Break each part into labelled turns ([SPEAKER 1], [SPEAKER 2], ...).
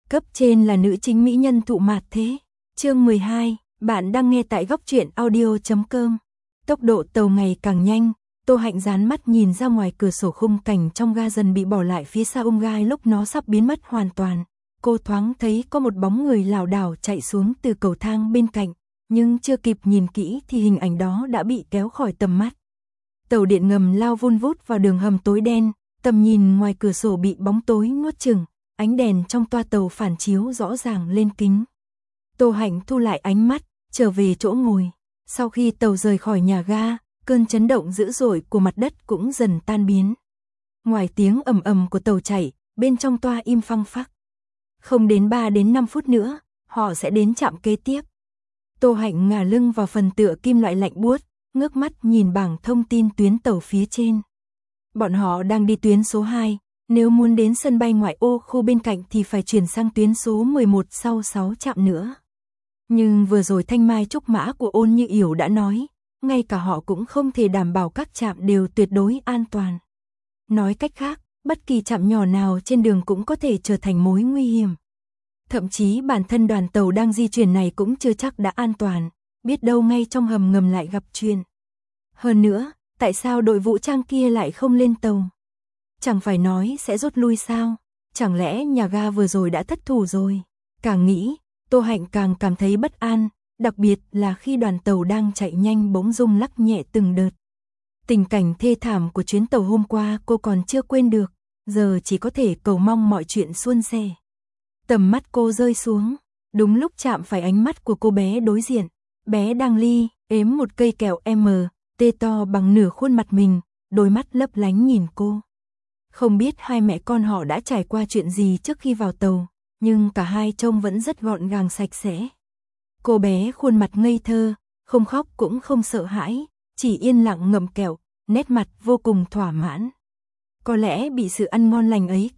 [SPEAKER 1] Cấp trên là nữ chính mỹ nhân thụ mạt thế. Chương 12, bạn đang nghe tại góc truyện audio.com. Tốc độ tàu ngày càng nhanh, Tô Hạnh dán mắt nhìn ra ngoài cửa sổ, khung cảnh trong ga dần bị bỏ lại phía sau gai lúc nó sắp biến mất hoàn toàn. Cô thoáng thấy có một bóng người lảo đảo chạy xuống từ cầu thang bên cạnh, nhưng chưa kịp nhìn kỹ thì hình ảnh đó đã bị kéo khỏi tầm mắt. Tàu điện ngầm lao vun vút vào đường hầm tối đen, tầm nhìn ngoài cửa sổ bị bóng tối nuốt chửng, ánh đèn trong toa tàu phản chiếu rõ ràng lên kính. Tô Hạnh thu lại ánh mắt, trở về chỗ ngồi. Sau khi tàu rời khỏi nhà ga, cơn chấn động dữ dội của mặt đất cũng dần tan biến. Ngoài tiếng ầm ầm của tàu chạy, bên trong toa im phăng phắc. Không đến 3 đến 5 phút nữa, họ sẽ đến trạm kế tiếp. Tô Hạnh ngả lưng vào phần tựa kim loại lạnh buốt, ngước mắt nhìn bảng thông tin tuyến tàu phía trên. Bọn họ đang đi tuyến số 2, nếu muốn đến sân bay ngoại ô khu bên cạnh thì phải chuyển sang tuyến số 11 sau 6 trạm nữa. Nhưng vừa rồi thanh mai trúc mã của Ôn Như Yểu đã nói, ngay cả họ cũng không thể đảm bảo các trạm đều tuyệt đối an toàn. Nói cách khác, bất kỳ trạm nhỏ nào trên đường cũng có thể trở thành mối nguy hiểm. Thậm chí bản thân đoàn tàu đang di chuyển này cũng chưa chắc đã an toàn, biết đâu ngay trong hầm ngầm lại gặp chuyện. Hơn nữa, tại sao đội vũ trang kia lại không lên tàu? Chẳng phải nói sẽ rút lui sao? Chẳng lẽ nhà ga vừa rồi đã thất thủ rồi? Càng nghĩ, Tô Hạnh càng cảm thấy bất an, đặc biệt là khi đoàn tàu đang chạy nhanh bỗng rung lắc nhẹ từng đợt. Tình cảnh thê thảm của chuyến tàu hôm qua cô còn chưa quên được, giờ chỉ có thể cầu mong mọi chuyện suôn sẻ. Tầm mắt cô rơi xuống, đúng lúc chạm phải ánh mắt của cô bé đối diện. Bé đang ếm một cây kẹo tê to bằng nửa khuôn mặt mình, đôi mắt lấp lánh nhìn cô. Không biết hai mẹ con họ đã trải qua chuyện gì trước khi vào tàu, nhưng cả hai trông vẫn rất gọn gàng sạch sẽ. Cô bé khuôn mặt ngây thơ, không khóc cũng không sợ hãi, chỉ yên lặng ngậm kẹo, nét mặt vô cùng thỏa mãn. Có lẽ bị sự ăn ngon lành ấy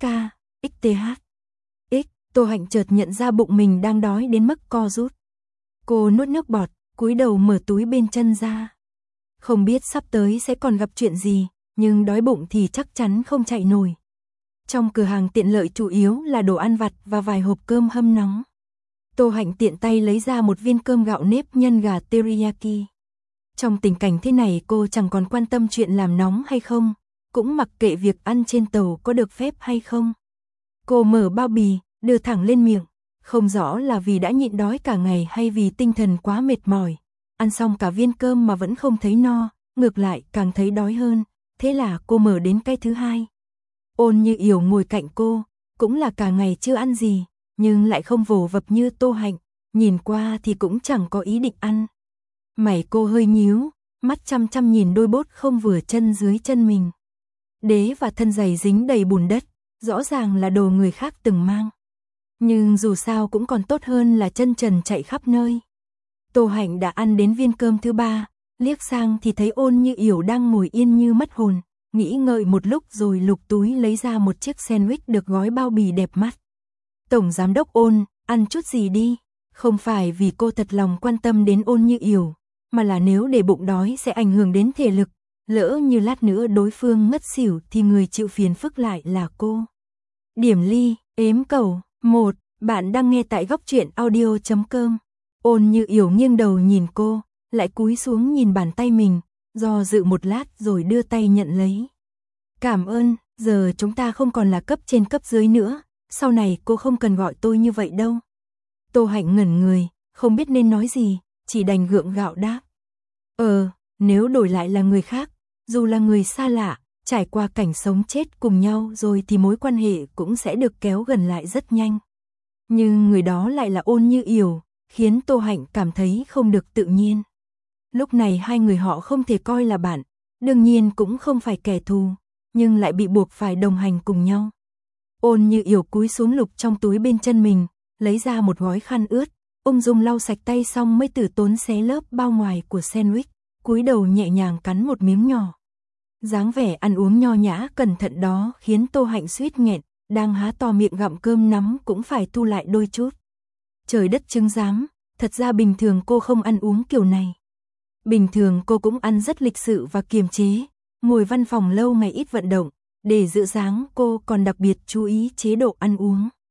[SPEAKER 1] Tô Hạnh chợt nhận ra bụng mình đang đói đến mức co rút. Cô nuốt nước bọt, cúi đầu mở túi bên chân ra. Không biết sắp tới sẽ còn gặp chuyện gì, nhưng đói bụng thì chắc chắn không chạy nổi. Trong cửa hàng tiện lợi chủ yếu là đồ ăn vặt và vài hộp cơm hâm nóng. Tô Hạnh tiện tay lấy ra một viên cơm gạo nếp nhân gà teriyaki. Trong tình cảnh thế này cô chẳng còn quan tâm chuyện làm nóng hay không, cũng mặc kệ việc ăn trên tàu có được phép hay không. Cô mở bao bì, đưa thẳng lên miệng, không rõ là vì đã nhịn đói cả ngày hay vì tinh thần quá mệt mỏi. Ăn xong cả viên cơm mà vẫn không thấy no, ngược lại càng thấy đói hơn, thế là cô mở đến cái thứ hai. Ôn Như Yểu ngồi cạnh cô, cũng là cả ngày chưa ăn gì, nhưng lại không vồ vập như Tô Hạnh, nhìn qua thì cũng chẳng có ý định ăn. Mày cô hơi nhíu, mắt chăm chăm nhìn đôi bốt không vừa chân dưới chân mình. Đế và thân giày dính đầy bùn đất, rõ ràng là đồ người khác từng mang. Nhưng dù sao cũng còn tốt hơn là chân trần chạy khắp nơi. Tô Hạnh đã ăn đến viên cơm thứ 3, liếc sang thì thấy Ôn Như Yểu đang ngồi yên như mất hồn, nghĩ ngợi một lúc rồi lục túi lấy ra một chiếc sandwich được gói bao bì đẹp mắt. Tổng giám đốc Ôn, ăn chút gì đi, không phải vì cô thật lòng quan tâm đến Ôn Như Yểu, mà là nếu để bụng đói sẽ ảnh hưởng đến thể lực, lỡ như lát nữa đối phương ngất xỉu thì người chịu phiền phức lại là cô. Điểm ly, ếm cầu, 1, bạn đang nghe tại góc truyện audio.com. Ôn Như Yểu nghiêng đầu nhìn cô, lại cúi xuống nhìn bàn tay mình, do dự một lát rồi đưa tay nhận lấy. Cảm ơn, giờ chúng ta không còn là cấp trên cấp dưới nữa, sau này cô không cần gọi tôi như vậy đâu. Tô Hạnh ngẩn người, không biết nên nói gì, chỉ đành gượng gạo đáp. Nếu đổi lại là người khác, dù là người xa lạ, trải qua cảnh sống chết cùng nhau rồi thì mối quan hệ cũng sẽ được kéo gần lại rất nhanh. Nhưng người đó lại là Ôn Như Yểu, khiến Tô Hạnh cảm thấy không được tự nhiên. Lúc này hai người họ không thể coi là bạn, đương nhiên cũng không phải kẻ thù, nhưng lại bị buộc phải đồng hành cùng nhau. Ôn Như Yểu cúi xuống lục trong túi bên chân mình, lấy ra một gói khăn ướt, ung dung lau sạch tay xong mới từ tốn xé lớp bao ngoài của sandwich, cúi đầu nhẹ nhàng cắn một miếng nhỏ. Dáng vẻ ăn uống nho nhã cẩn thận đó khiến Tô Hạnh suýt nghẹn, đang há to miệng gặm cơm nắm cũng phải thu lại đôi chút. Trời đất chứng giám, thật ra bình thường cô không ăn uống kiểu này. Bình thường cô cũng ăn rất lịch sự và kiềm chế, ngồi văn phòng lâu ngày ít vận động, để giữ dáng cô còn đặc biệt chú ý chế độ ăn uống.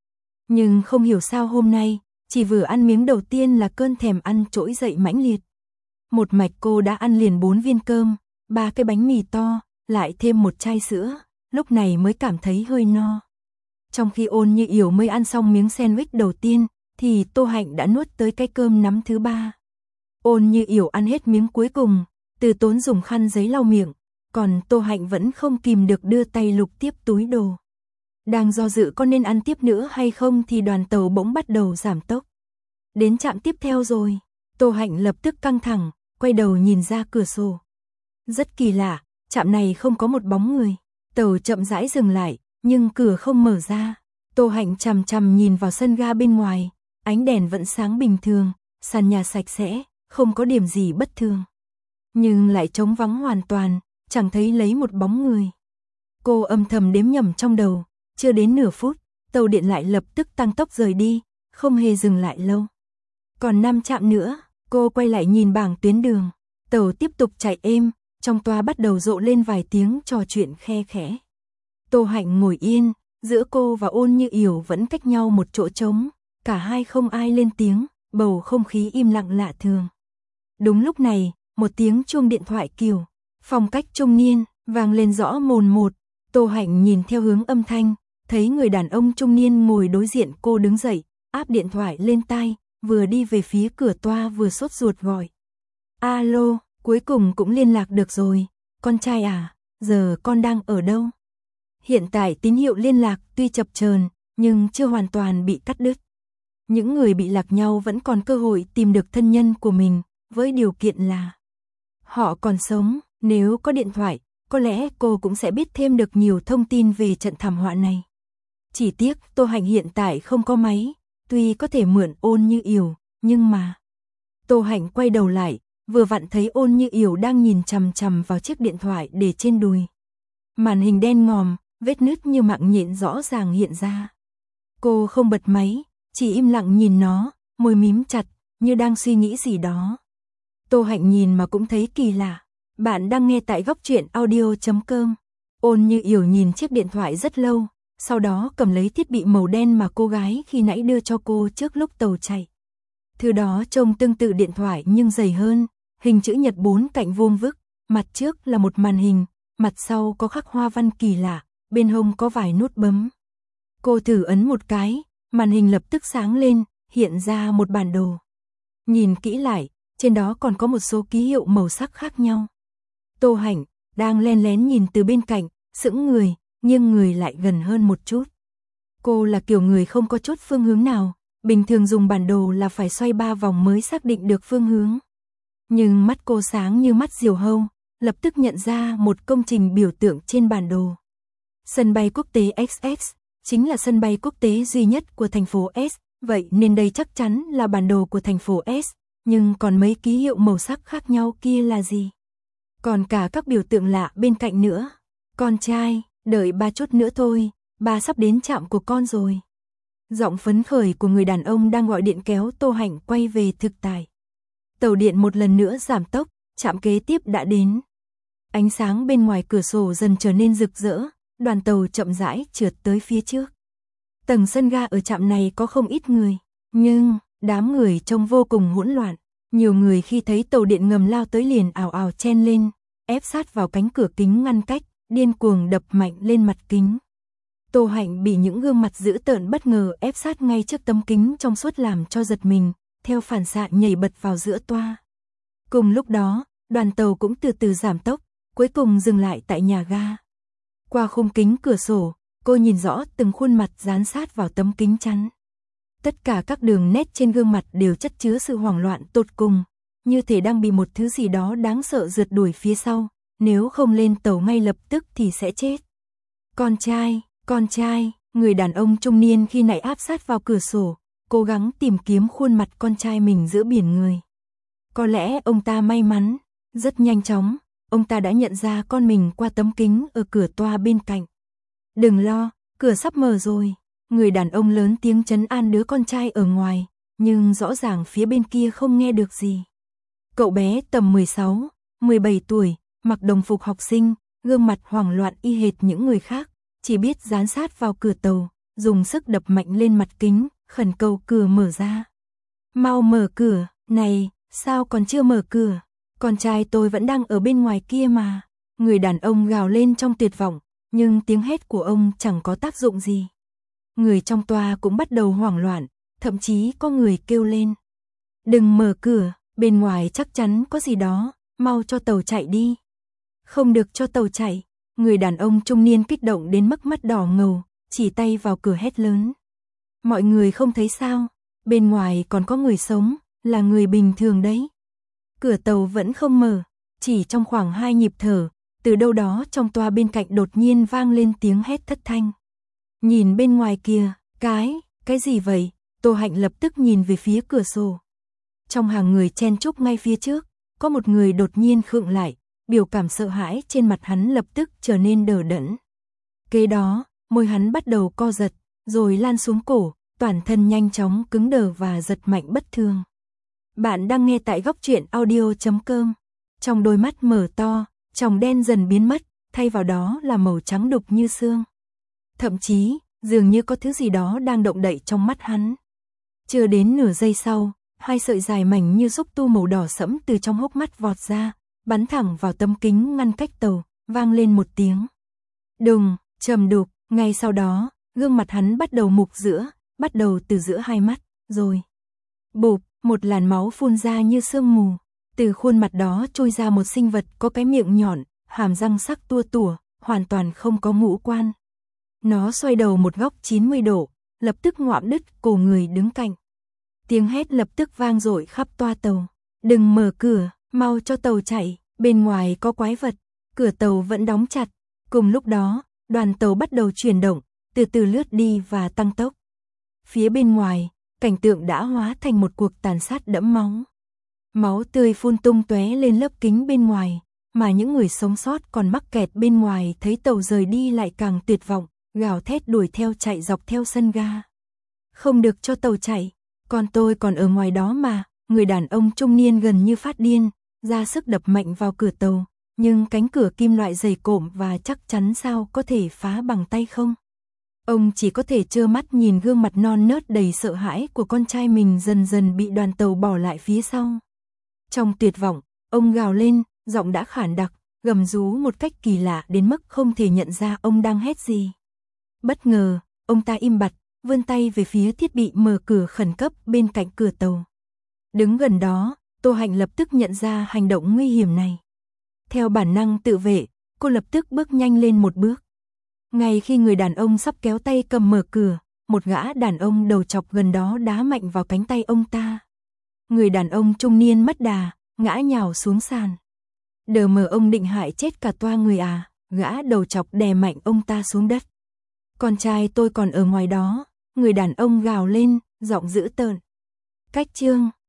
[SPEAKER 1] Nhưng không hiểu sao hôm nay, chỉ vừa ăn miếng đầu tiên là cơn thèm ăn trỗi dậy mãnh liệt. Một mạch cô đã ăn liền 4 viên cơm, 3 cái bánh mì to, lại thêm một chai sữa, lúc này mới cảm thấy hơi no. Trong khi Ôn Như Yểu mới ăn xong miếng sandwich đầu tiên, thì Tô Hạnh đã nuốt tới cái cơm nắm thứ 3. Ôn Như Yểu ăn hết miếng cuối cùng, Từ Tốn dùng khăn giấy lau miệng, còn Tô Hạnh vẫn không kìm được đưa tay lục tiếp túi đồ. Đang do dự có nên ăn tiếp nữa hay không thì đoàn tàu bỗng bắt đầu giảm tốc. Đến trạm tiếp theo rồi, Tô Hạnh lập tức căng thẳng, quay đầu nhìn ra cửa sổ. Rất kỳ lạ, trạm này không có một bóng người, tàu chậm rãi dừng lại, nhưng cửa không mở ra. Tô Hạnh chằm chằm nhìn vào sân ga bên ngoài, ánh đèn vẫn sáng bình thường, sàn nhà sạch sẽ, không có điểm gì bất thường. Nhưng lại trống vắng hoàn toàn, chẳng thấy lấy một bóng người. Cô âm thầm đếm nhầm trong đầu, chưa đến nửa phút, tàu điện lại lập tức tăng tốc rời đi, không hề dừng lại lâu. Còn 5 trạm nữa, cô quay lại nhìn bảng tuyến đường, tàu tiếp tục chạy êm, trong toa bắt đầu rộ lên vài tiếng trò chuyện khe khẽ. Tô Hạnh ngồi yên, giữa cô và Ôn Như Yểu vẫn cách nhau một chỗ trống, cả hai không ai lên tiếng, bầu không khí im lặng lạ thường. Đúng lúc này, một tiếng chuông điện thoại kiểu, phong cách trung niên, vang lên rõ mồn một. Tô Hạnh nhìn theo hướng âm thanh, thấy người đàn ông trung niên ngồi đối diện cô đứng dậy, áp điện thoại lên tai, vừa đi về phía cửa toa vừa sốt ruột gọi. Alo, cuối cùng cũng liên lạc được rồi, con trai à, giờ con đang ở đâu? Hiện tại tín hiệu liên lạc tuy chập chờn nhưng chưa hoàn toàn bị cắt đứt. Những người bị lạc nhau vẫn còn cơ hội tìm được thân nhân của mình, với điều kiện là họ còn sống. Nếu có điện thoại, có lẽ cô cũng sẽ biết thêm được nhiều thông tin về trận thảm họa này. Chỉ tiếc Tô Hạnh hiện tại không có máy, tuy có thể mượn Ôn Như Yểu, nhưng mà... Tô Hạnh quay đầu lại, vừa vặn thấy Ôn Như Yểu đang nhìn chằm chằm vào chiếc điện thoại để trên đùi. Màn hình đen ngòm, vết nứt như mạng nhện rõ ràng hiện ra. Cô không bật máy, chỉ im lặng nhìn nó, môi mím chặt, như đang suy nghĩ gì đó. Tô Hạnh nhìn mà cũng thấy kỳ lạ. Bạn đang nghe tại Góc Truyện Audio.com. Ôn Như Yểu nhìn chiếc điện thoại rất lâu, sau đó cầm lấy thiết bị màu đen mà cô gái khi nãy đưa cho cô trước lúc tàu chạy. Thứ đó trông tương tự điện thoại nhưng dày hơn, hình chữ nhật 4 cạnh vuông vức, mặt trước là một màn hình, mặt sau có khắc hoa văn kỳ lạ, bên hông có vài nút bấm. Cô thử ấn một cái, màn hình lập tức sáng lên, hiện ra một bản đồ. Nhìn kỹ lại, trên đó còn có một số ký hiệu màu sắc khác nhau. Tô Hạnh đang len lén nhìn từ bên cạnh, sững người, nghiêng người lại gần hơn một chút. Cô là kiểu người không có chút phương hướng nào, bình thường dùng bản đồ là phải xoay 3 vòng mới xác định được phương hướng. Nhưng mắt cô sáng như mắt diều hâu, lập tức nhận ra một công trình biểu tượng trên bản đồ. Sân bay quốc tế XX, chính là sân bay quốc tế duy nhất của thành phố S, vậy nên đây chắc chắn là bản đồ của thành phố S, nhưng còn mấy ký hiệu màu sắc khác nhau kia là gì? Còn cả các biểu tượng lạ bên cạnh nữa. Con trai, đợi ba chút nữa thôi, ba sắp đến trạm của con rồi. Giọng phấn khởi của người đàn ông đang gọi điện kéo Tô Hạnh quay về thực tại. Tàu điện một lần nữa giảm tốc, trạm kế tiếp đã đến. Ánh sáng bên ngoài cửa sổ dần trở nên rực rỡ, đoàn tàu chậm rãi trượt tới phía trước. Tầng sân ga ở trạm này có không ít người, nhưng đám người trông vô cùng hỗn loạn. Nhiều người khi thấy tàu điện ngầm lao tới liền ào ào chen lên, ép sát vào cánh cửa kính ngăn cách, điên cuồng đập mạnh lên mặt kính. Tô Hạnh bị những gương mặt dữ tợn bất ngờ ép sát ngay trước tấm kính trong suốt làm cho giật mình, theo phản xạ nhảy bật vào giữa toa. Cùng lúc đó, đoàn tàu cũng từ từ giảm tốc, cuối cùng dừng lại tại nhà ga. Qua khung kính cửa sổ, cô nhìn rõ từng khuôn mặt dán sát vào tấm kính chắn. Tất cả các đường nét trên gương mặt đều chất chứa sự hoảng loạn tột cùng, như thể đang bị một thứ gì đó đáng sợ rượt đuổi phía sau, nếu không lên tàu ngay lập tức thì sẽ chết. Con trai, người đàn ông trung niên khi nãy áp sát vào cửa sổ, cố gắng tìm kiếm khuôn mặt con trai mình giữa biển người. Có lẽ ông ta may mắn, rất nhanh chóng, ông ta đã nhận ra con mình qua tấm kính ở cửa toa bên cạnh. Đừng lo, cửa sắp mở rồi. Người đàn ông lớn tiếng trấn an đứa con trai ở ngoài, nhưng rõ ràng phía bên kia không nghe được gì. Cậu bé tầm 16, 17 tuổi, mặc đồng phục học sinh, gương mặt hoảng loạn y hệt những người khác, chỉ biết dán sát vào cửa tàu, dùng sức đập mạnh lên mặt kính, khẩn cầu cửa mở ra. Mau mở cửa, này, sao còn chưa mở cửa? Con trai tôi vẫn đang ở bên ngoài kia mà. Người đàn ông gào lên trong tuyệt vọng, nhưng tiếng hét của ông chẳng có tác dụng gì. Người trong tòa cũng bắt đầu hoảng loạn, thậm chí có người kêu lên. Đừng mở cửa, bên ngoài chắc chắn có gì đó, mau cho tàu chạy đi. Không được cho tàu chạy, người đàn ông trung niên kích động đến mức mắt đỏ ngầu, chỉ tay vào cửa hét lớn. Mọi người không thấy sao, bên ngoài còn có người sống, là người bình thường đấy. Cửa tàu vẫn không mở, chỉ trong khoảng 2 nhịp thở, từ đâu đó trong toa bên cạnh đột nhiên vang lên tiếng hét thất thanh. Nhìn bên ngoài kìa, cái gì vậy? Tô Hạnh lập tức nhìn về phía cửa sổ. Trong hàng người chen chúc ngay phía trước, có một người đột nhiên khựng lại, biểu cảm sợ hãi trên mặt hắn lập tức trở nên đờ đẫn. Kế đó, môi hắn bắt đầu co giật, rồi lan xuống cổ, toàn thân nhanh chóng cứng đờ và giật mạnh bất thường. Bạn đang nghe tại Góc Truyện Audio.com. Trong đôi mắt mở to, tròng đen dần biến mất, thay vào đó là màu trắng đục như xương. Thậm chí, dường như có thứ gì đó đang động đậy trong mắt hắn. Chưa đến nửa giây sau, 2 sợi dài mảnh như xúc tu màu đỏ sẫm từ trong hốc mắt vọt ra, bắn thẳng vào tấm kính ngăn cách tàu, vang lên một tiếng. Đùng, trầm đục, ngay sau đó, gương mặt hắn bắt đầu mục giữa, bắt đầu từ giữa hai mắt, rồi. Bụp, một làn máu phun ra như sương mù. Từ khuôn mặt đó trôi ra một sinh vật có cái miệng nhọn, hàm răng sắc tua tủa, hoàn toàn không có ngũ quan. Nó xoay đầu một góc 90 độ, lập tức ngoạm đứt cổ người đứng cạnh. Tiếng hét lập tức vang dội khắp toa tàu. Đừng mở cửa, mau cho tàu chạy, bên ngoài có quái vật. Cửa tàu vẫn đóng chặt. Cùng lúc đó, đoàn tàu bắt đầu chuyển động, từ từ lướt đi và tăng tốc. Phía bên ngoài, cảnh tượng đã hóa thành một cuộc tàn sát đẫm máu. Máu tươi phun tung tóe lên lớp kính bên ngoài, mà những người sống sót còn mắc kẹt bên ngoài thấy tàu rời đi lại càng tuyệt vọng, gào thét đuổi theo chạy dọc theo sân ga. Không được cho tàu chạy, con tôi còn ở ngoài đó mà. Người đàn ông trung niên gần như phát điên, ra sức đập mạnh vào cửa tàu, nhưng cánh cửa kim loại dày cộm và chắc chắn sao có thể phá bằng tay không. Ông chỉ có thể trơ mắt nhìn gương mặt non nớt đầy sợ hãi của con trai mình dần dần bị đoàn tàu bỏ lại phía sau. Trong tuyệt vọng, ông gào lên, giọng đã khản đặc, gầm rú một cách kỳ lạ đến mức không thể nhận ra ông đang hét gì. Bất ngờ, ông ta im bặt, vươn tay về phía thiết bị mở cửa khẩn cấp bên cạnh cửa tàu. Đứng gần đó, Tô Hạnh lập tức nhận ra hành động nguy hiểm này. Theo bản năng tự vệ, cô lập tức bước nhanh lên một bước. Ngay khi người đàn ông sắp kéo tay cầm mở cửa, một gã đàn ông đầu chọc gần đó đá mạnh vào cánh tay ông ta. Người đàn ông trung niên mất đà, ngã nhào xuống sàn. Đờ mờ ông định hại chết cả toa người à, gã đầu chọc đè mạnh ông ta xuống đất. Con trai tôi còn ở ngoài đó, người đàn ông gào lên, giọng dữ tợn. Cách chương